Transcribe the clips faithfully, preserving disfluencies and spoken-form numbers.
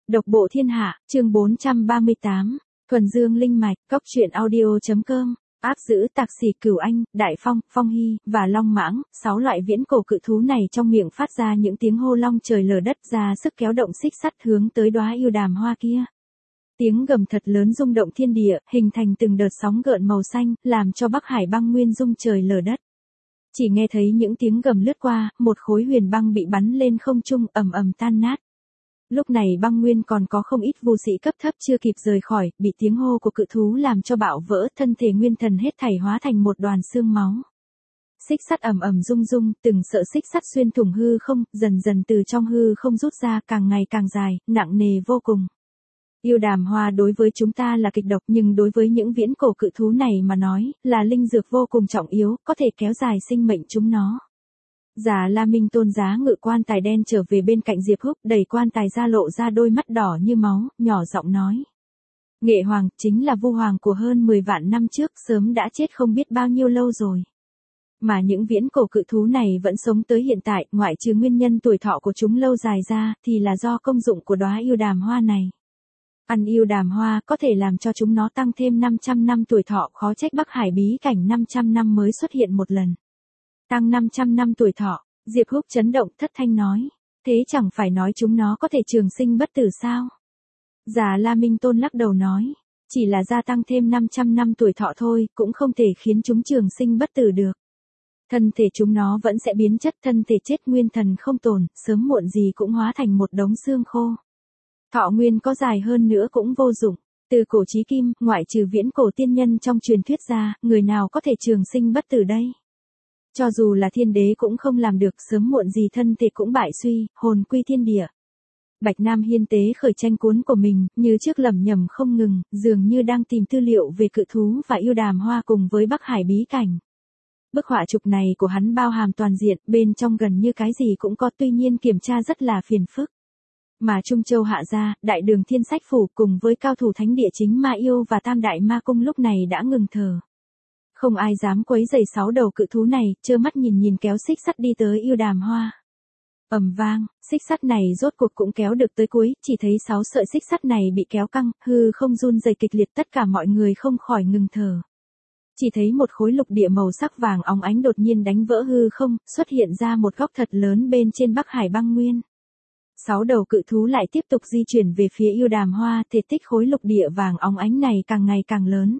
Độc bộ thiên hạ, chương bốn trăm ba mươi tám, thuần dương linh mạch, cốc truyện audio.com, áp giữ tạc xỉ Cửu Anh, Đại Phong, Phong Hy, và Long Mãng, sáu loại viễn cổ cự thú này trong miệng phát ra những tiếng hô long trời lở đất, ra sức kéo động xích sắt hướng tới đóa yêu đàm hoa kia. Tiếng gầm thật lớn rung động thiên địa, hình thành từng đợt sóng gợn màu xanh, làm cho Bắc Hải băng nguyên rung trời lở đất. Chỉ nghe thấy những tiếng gầm lướt qua, một khối huyền băng bị bắn lên không trung, ầm ầm tan nát. Lúc này băng nguyên còn có không ít vu sĩ cấp thấp chưa kịp rời khỏi, bị tiếng hô của cự thú làm cho bạo vỡ, thân thể nguyên thần hết thảy hóa thành một đoàn xương máu. Xích sắt ầm ầm rung rung, từng sợi xích sắt xuyên thủng hư không, dần dần từ trong hư không rút ra, càng ngày càng dài, nặng nề vô cùng. Yêu đàm hoa đối với chúng ta là kịch độc, nhưng đối với những viễn cổ cự thú này mà nói, là linh dược vô cùng trọng yếu, có thể kéo dài sinh mệnh chúng nó. Già La Minh Tôn giá ngự quan tài đen trở về bên cạnh Diệp Húc, đẩy quan tài ra lộ ra đôi mắt đỏ như máu, nhỏ giọng nói. Nghệ Hoàng, chính là Vu Hoàng của hơn mười vạn năm trước, sớm đã chết không biết bao nhiêu lâu rồi. Mà những viễn cổ cự thú này vẫn sống tới hiện tại, ngoại trừ nguyên nhân tuổi thọ của chúng lâu dài ra, thì là do công dụng của đóa yêu đàm hoa này. Ăn yêu đàm hoa có thể làm cho chúng nó tăng thêm năm trăm năm tuổi thọ, khó trách Bắc Hải bí cảnh năm trăm năm mới xuất hiện một lần. Tăng năm trăm năm tuổi thọ, Diệp Húc chấn động thất thanh nói. Thế chẳng phải nói chúng nó có thể trường sinh bất tử sao? Già La Minh Tôn lắc đầu nói. Chỉ là gia tăng thêm năm trăm năm tuổi thọ thôi, cũng không thể khiến chúng trường sinh bất tử được. Thân thể chúng nó vẫn sẽ biến chất, thân thể chết nguyên thần không tồn, sớm muộn gì cũng hóa thành một đống xương khô. Thọ nguyên có dài hơn nữa cũng vô dụng. Từ cổ chí kim, ngoại trừ viễn cổ tiên nhân trong truyền thuyết ra, người nào có thể trường sinh bất tử đây? Cho dù là thiên đế cũng không làm được, sớm muộn gì thân thể cũng bại suy, hồn quy thiên địa. Bạch Nam Hiên tế khởi tranh cuốn của mình, như trước lẩm nhẩm không ngừng, dường như đang tìm tư liệu về cự thú và yêu đàm hoa cùng với Bắc Hải bí cảnh. Bức họa chụp này của hắn bao hàm toàn diện, bên trong gần như cái gì cũng có, tuy nhiên kiểm tra rất là phiền phức. Mà Trung Châu Hạ Gia, Đại Đường Thiên Sách Phủ cùng với cao thủ thánh địa chính Ma Yêu và Tam Đại Ma Cung lúc này đã ngừng thở. Không ai dám quấy rầy sáu đầu cự thú này, trơ mắt nhìn nhìn kéo xích sắt đi tới yêu đàm hoa. Ầm vang, xích sắt này rốt cuộc cũng kéo được tới cuối, chỉ thấy sáu sợi xích sắt này bị kéo căng, hư không run rẩy kịch liệt, tất cả mọi người không khỏi ngừng thở. Chỉ thấy một khối lục địa màu sắc vàng óng ánh đột nhiên đánh vỡ hư không, xuất hiện ra một góc thật lớn bên trên Bắc Hải băng nguyên. Sáu đầu cự thú lại tiếp tục di chuyển về phía yêu đàm hoa, thể tích khối lục địa vàng óng ánh này càng ngày càng lớn.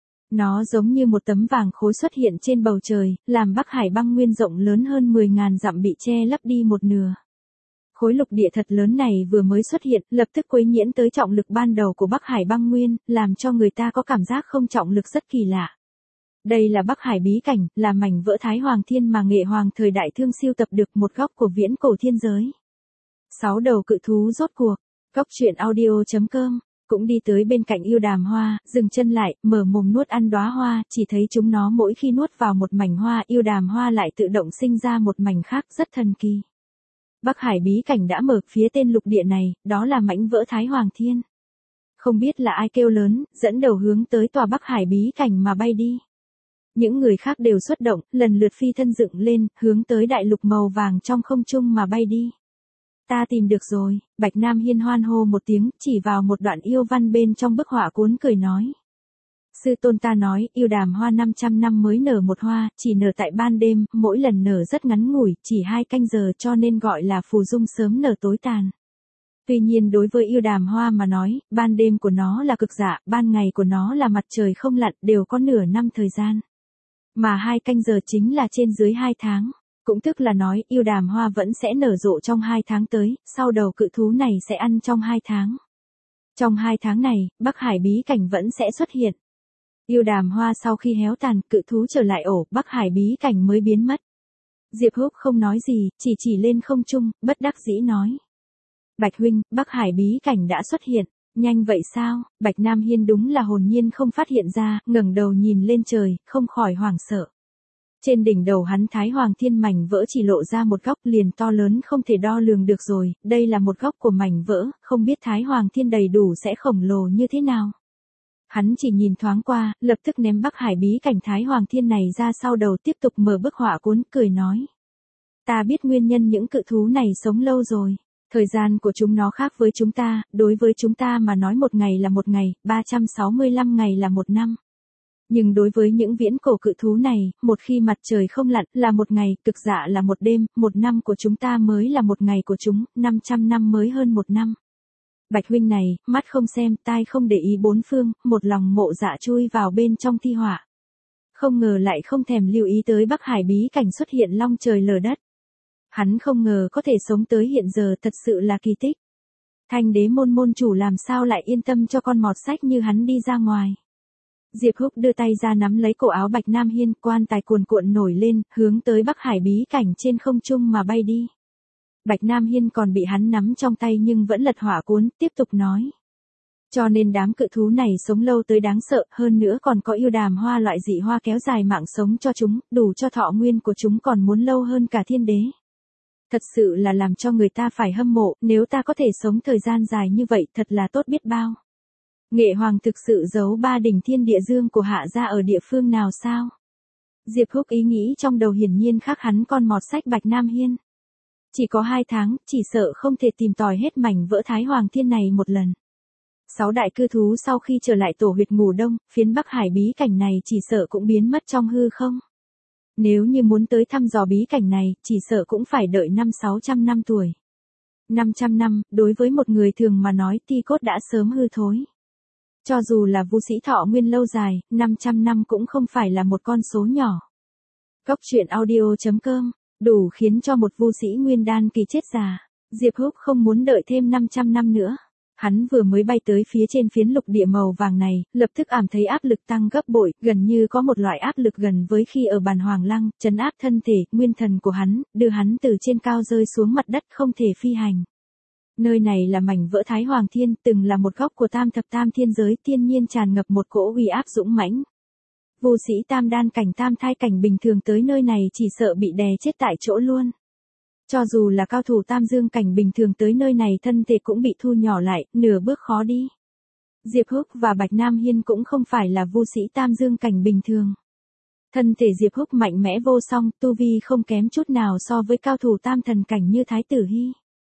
Nó giống như một tấm vàng khối xuất hiện trên bầu trời, làm Bắc Hải băng nguyên rộng lớn hơn mười ngàn dặm bị che lấp đi một nửa. Khối lục địa thật lớn này vừa mới xuất hiện, lập tức quấy nhiễm tới trọng lực ban đầu của Bắc Hải băng nguyên, làm cho người ta có cảm giác không trọng lực rất kỳ lạ. Đây là Bắc Hải bí cảnh, là mảnh vỡ Thái Hoàng Thiên mà Nghệ Hoàng thời Đại Thương siêu tập được, một góc của viễn cổ thiên giới. Sáu đầu cự thú rốt cuộc, cốc truyện audio.com, cũng đi tới bên cạnh yêu đàm hoa, dừng chân lại, mở mồm nuốt ăn đóa hoa, chỉ thấy chúng nó mỗi khi nuốt vào một mảnh hoa, yêu đàm hoa lại tự động sinh ra một mảnh khác, rất thần kỳ. Bắc Hải bí cảnh đã mở, phía tên lục địa này, đó là mảnh vỡ Thái Hoàng Thiên. Không biết là ai kêu lớn, dẫn đầu hướng tới tòa Bắc Hải bí cảnh mà bay đi. Những người khác đều xuất động, lần lượt phi thân dựng lên, hướng tới đại lục màu vàng trong không trung mà bay đi. Ta tìm được rồi, Bạch Nam Hiên hoan hô một tiếng, chỉ vào một đoạn yêu văn bên trong bức họa cuốn cười nói. Sư tôn ta nói, yêu đàm hoa năm trăm năm mới nở một hoa, chỉ nở tại ban đêm, mỗi lần nở rất ngắn ngủi, chỉ hai canh giờ, cho nên gọi là phù dung sớm nở tối tàn. Tuy nhiên đối với yêu đàm hoa mà nói, ban đêm của nó là cực dạ, ban ngày của nó là mặt trời không lặn, đều có nửa năm thời gian. Mà hai canh giờ chính là trên dưới hai tháng. Cũng tức là nói, yêu đàm hoa vẫn sẽ nở rộ trong hai tháng tới, sau đầu cự thú này sẽ ăn trong hai tháng. Trong hai tháng này, Bắc Hải bí cảnh vẫn sẽ xuất hiện. Yêu đàm hoa sau khi héo tàn, cự thú trở lại ổ, Bắc Hải bí cảnh mới biến mất. Diệp Húc không nói gì, chỉ chỉ lên không trung, bất đắc dĩ nói. Bạch huynh, Bắc Hải bí cảnh đã xuất hiện. Nhanh vậy sao? Bạch Nam Hiên đúng là hồn nhiên không phát hiện ra, ngẩng đầu nhìn lên trời, không khỏi hoảng sợ. Trên đỉnh đầu hắn Thái Hoàng Thiên mảnh vỡ chỉ lộ ra một góc liền to lớn không thể đo lường được rồi, đây là một góc của mảnh vỡ, không biết Thái Hoàng Thiên đầy đủ sẽ khổng lồ như thế nào. Hắn chỉ nhìn thoáng qua, lập tức ném Bắc Hải bí cảnh Thái Hoàng Thiên này ra sau đầu, tiếp tục mở bức họa cuốn, cười nói. Ta biết nguyên nhân những cự thú này sống lâu rồi. Thời gian của chúng nó khác với chúng ta, đối với chúng ta mà nói một ngày là một ngày, ba trăm sáu mươi lăm ngày là một năm. Nhưng đối với những viễn cổ cự thú này, một khi mặt trời không lặn là một ngày, cực dạ là một đêm, một năm của chúng ta mới là một ngày của chúng, năm trăm năm mới hơn một năm. Bạch huynh này, mắt không xem, tai không để ý bốn phương, một lòng mộ dạ chui vào bên trong thi họa. Không ngờ lại không thèm lưu ý tới Bắc Hải bí cảnh xuất hiện long trời lở đất. Hắn không ngờ có thể sống tới hiện giờ thật sự là kỳ tích. Thanh đế môn môn chủ làm sao lại yên tâm cho con mọt sách như hắn đi ra ngoài. Diệp Húc đưa tay ra nắm lấy cổ áo Bạch Nam Hiên, quan tài cuồn cuộn nổi lên, hướng tới Bắc Hải bí cảnh trên không trung mà bay đi. Bạch Nam Hiên còn bị hắn nắm trong tay nhưng vẫn lật hỏa cuốn, tiếp tục nói. Cho nên đám cự thú này sống lâu tới đáng sợ, hơn nữa còn có yêu đàm hoa loại dị hoa kéo dài mạng sống cho chúng, đủ cho thọ nguyên của chúng còn muốn lâu hơn cả thiên đế. Thật sự là làm cho người ta phải hâm mộ, nếu ta có thể sống thời gian dài như vậy thật là tốt biết bao. Nghệ Hoàng thực sự giấu ba đỉnh thiên địa dương của Hạ gia ở địa phương nào sao? Diệp Húc ý nghĩ trong đầu hiển nhiên khác hắn con mọt sách Bạch Nam Hiên. Chỉ có hai tháng, chỉ sợ không thể tìm tòi hết mảnh vỡ Thái Hoàng Thiên này một lần. Sáu đại cư thú sau khi trở lại tổ huyệt ngủ đông, phiến Bắc Hải bí cảnh này chỉ sợ cũng biến mất trong hư không. Nếu như muốn tới thăm dò bí cảnh này, chỉ sợ cũng phải đợi năm sáu trăm năm tuổi. năm trăm năm, đối với một người thường mà nói ti cốt đã sớm hư thối. Cho dù là vũ sĩ thọ nguyên lâu dài, năm trăm năm cũng không phải là một con số nhỏ. Góc truyện audio chấm com, đủ khiến cho một vũ sĩ nguyên đan kỳ chết già. Diệp Húc không muốn đợi thêm năm trăm năm nữa. Hắn vừa mới bay tới phía trên phiến lục địa màu vàng này, lập tức cảm thấy áp lực tăng gấp bội, gần như có một loại áp lực gần với khi ở bàn Hoàng Lăng, trấn áp thân thể, nguyên thần của hắn, đưa hắn từ trên cao rơi xuống mặt đất không thể phi hành. Nơi này là mảnh vỡ Thái Hoàng Thiên, từng là một góc của tam thập tam thiên giới, thiên nhiên tràn ngập một cỗ uy áp dũng mãnh. Vô sĩ tam đan cảnh tam thai cảnh bình thường tới nơi này chỉ sợ bị đè chết tại chỗ luôn. Cho dù là cao thủ tam dương cảnh bình thường tới nơi này thân thể cũng bị thu nhỏ lại, nửa bước khó đi. Diệp Húc và Bạch Nam Hiên cũng không phải là vô sĩ tam dương cảnh bình thường. Thân thể Diệp Húc mạnh mẽ vô song, tu vi không kém chút nào so với cao thủ tam thần cảnh như Thái Tử Hy.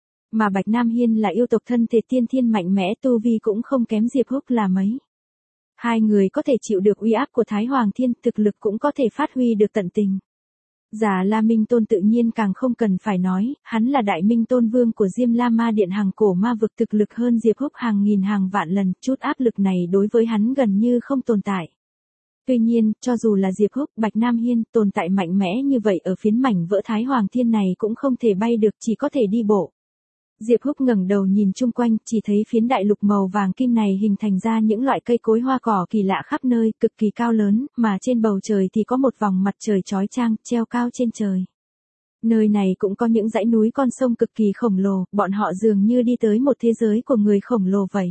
Mà Bạch Nam Hiên là yêu tộc thân thể tiên thiên mạnh mẽ, tu vi cũng không kém Diệp Húc là mấy. Hai người có thể chịu được uy áp của Thái Hoàng Thiên, thực lực cũng có thể phát huy được tận tình. Già La Minh Tôn tự nhiên càng không cần phải nói, hắn là đại minh tôn vương của Diêm La Ma Điện hàng cổ ma vực, thực lực hơn Diệp Húc hàng nghìn hàng vạn lần, chút áp lực này đối với hắn gần như không tồn tại. Tuy nhiên, cho dù là Diệp Húc, Bạch Nam Hiên tồn tại mạnh mẽ như vậy ở phiến mảnh vỡ Thái Hoàng Thiên này cũng không thể bay được, chỉ có thể đi bộ. Diệp Húc ngẩng đầu nhìn chung quanh, chỉ thấy phiến đại lục màu vàng kim này hình thành ra những loại cây cối hoa cỏ kỳ lạ khắp nơi, cực kỳ cao lớn, mà trên bầu trời thì có một vòng mặt trời chói chang, treo cao trên trời. Nơi này cũng có những dãy núi con sông cực kỳ khổng lồ, bọn họ dường như đi tới một thế giới của người khổng lồ vậy.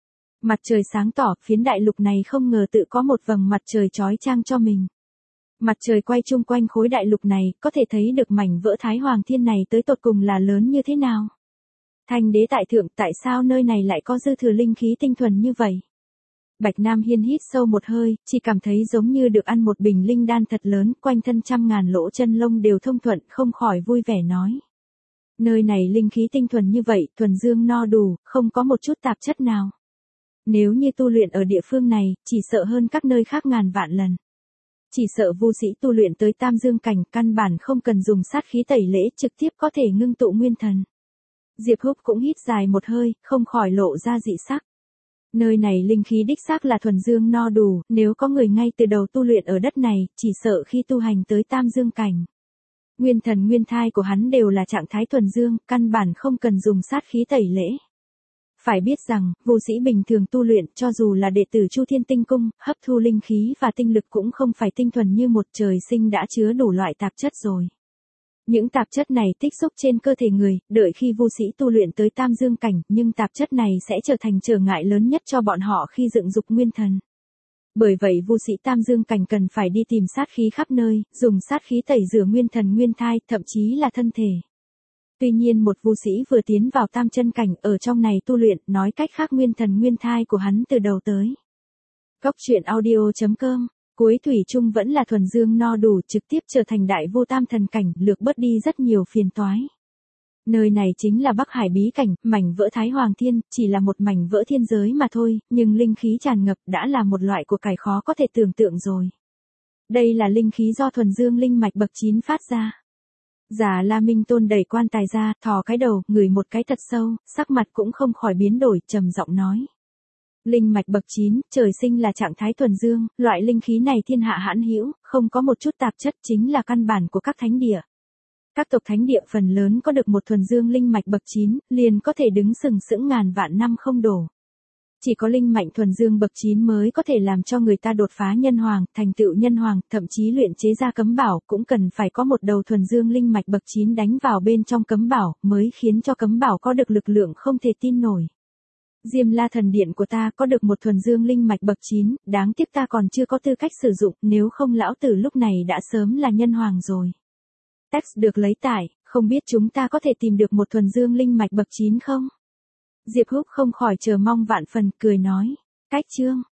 Mặt trời sáng tỏ, phiến đại lục này không ngờ tự có một vầng mặt trời chói chang cho mình. Mặt trời quay chung quanh khối đại lục này, có thể thấy được mảnh vỡ Thái Hoàng Thiên này tới tột cùng là lớn như thế nào. Thanh đế tại thượng, tại sao nơi này lại có dư thừa linh khí tinh thuần như vậy? Bạch Nam Hiên hít sâu một hơi, chỉ cảm thấy giống như được ăn một bình linh đan thật lớn, quanh thân trăm ngàn lỗ chân lông đều thông thuận, không khỏi vui vẻ nói. Nơi này linh khí tinh thuần như vậy, thuần dương no đủ, không có một chút tạp chất nào. Nếu như tu luyện ở địa phương này, chỉ sợ hơn các nơi khác ngàn vạn lần. Chỉ sợ vô sĩ tu luyện tới tam dương cảnh, căn bản không cần dùng sát khí tẩy lễ, trực tiếp có thể ngưng tụ nguyên thần. Diệp Húc cũng hít dài một hơi, không khỏi lộ ra dị sắc. Nơi này linh khí đích xác là thuần dương no đủ, nếu có người ngay từ đầu tu luyện ở đất này, chỉ sợ khi tu hành tới tam dương cảnh. Nguyên thần nguyên thai của hắn đều là trạng thái thuần dương, căn bản không cần dùng sát khí tẩy lễ. Phải biết rằng, vô sĩ bình thường tu luyện, cho dù là đệ tử Chu Thiên Tinh Cung, hấp thu linh khí và tinh lực cũng không phải tinh thuần như một, trời sinh đã chứa đủ loại tạp chất rồi. Những tạp chất này tích xúc trên cơ thể người, đợi khi vô sĩ tu luyện tới tam dương cảnh, nhưng tạp chất này sẽ trở thành trở ngại lớn nhất cho bọn họ khi dựng dục nguyên thần. Bởi vậy vô sĩ tam dương cảnh cần phải đi tìm sát khí khắp nơi, dùng sát khí tẩy rửa nguyên thần nguyên thai, thậm chí là thân thể. Tuy nhiên một vô sĩ vừa tiến vào tam chân cảnh, ở trong này tu luyện, nói cách khác nguyên thần nguyên thai của hắn từ đầu tới. Góc truyện audio chấm com, cuối thủy chung vẫn là thuần dương no đủ, trực tiếp trở thành đại vô tam thần cảnh, lược bớt đi rất nhiều phiền toái. Nơi này chính là Bắc Hải bí cảnh, mảnh vỡ Thái Hoàng Thiên, chỉ là một mảnh vỡ thiên giới mà thôi, nhưng linh khí tràn ngập đã là một loại của cải khó có thể tưởng tượng rồi. Đây là linh khí do thuần dương linh mạch bậc chín phát ra. Già La Minh Tôn đẩy quan tài ra, thò cái đầu, ngửi một cái thật sâu, sắc mặt cũng không khỏi biến đổi, trầm giọng nói. Linh mạch bậc chín, trời sinh là trạng thái thuần dương, loại linh khí này thiên hạ hãn hữu, không có một chút tạp chất, chính là căn bản của các thánh địa. Các tộc thánh địa phần lớn có được một thuần dương linh mạch bậc chín, liền có thể đứng sừng sững ngàn vạn năm không đổ. Chỉ có linh mạnh thuần dương bậc chín mới có thể làm cho người ta đột phá nhân hoàng, thành tựu nhân hoàng, thậm chí luyện chế ra cấm bảo, cũng cần phải có một đầu thuần dương linh mạch bậc chín đánh vào bên trong cấm bảo, mới khiến cho cấm bảo có được lực lượng không thể tin nổi. Diêm La thần điện của ta có được một thuần dương linh mạch bậc chín, đáng tiếc ta còn chưa có tư cách sử dụng, nếu không lão tử lúc này đã sớm là nhân hoàng rồi. Text được lấy tải, không biết chúng ta có thể tìm được một thuần dương linh mạch bậc chín không? Diệp Húc không khỏi chờ mong vạn phần, cười nói. Cách chương.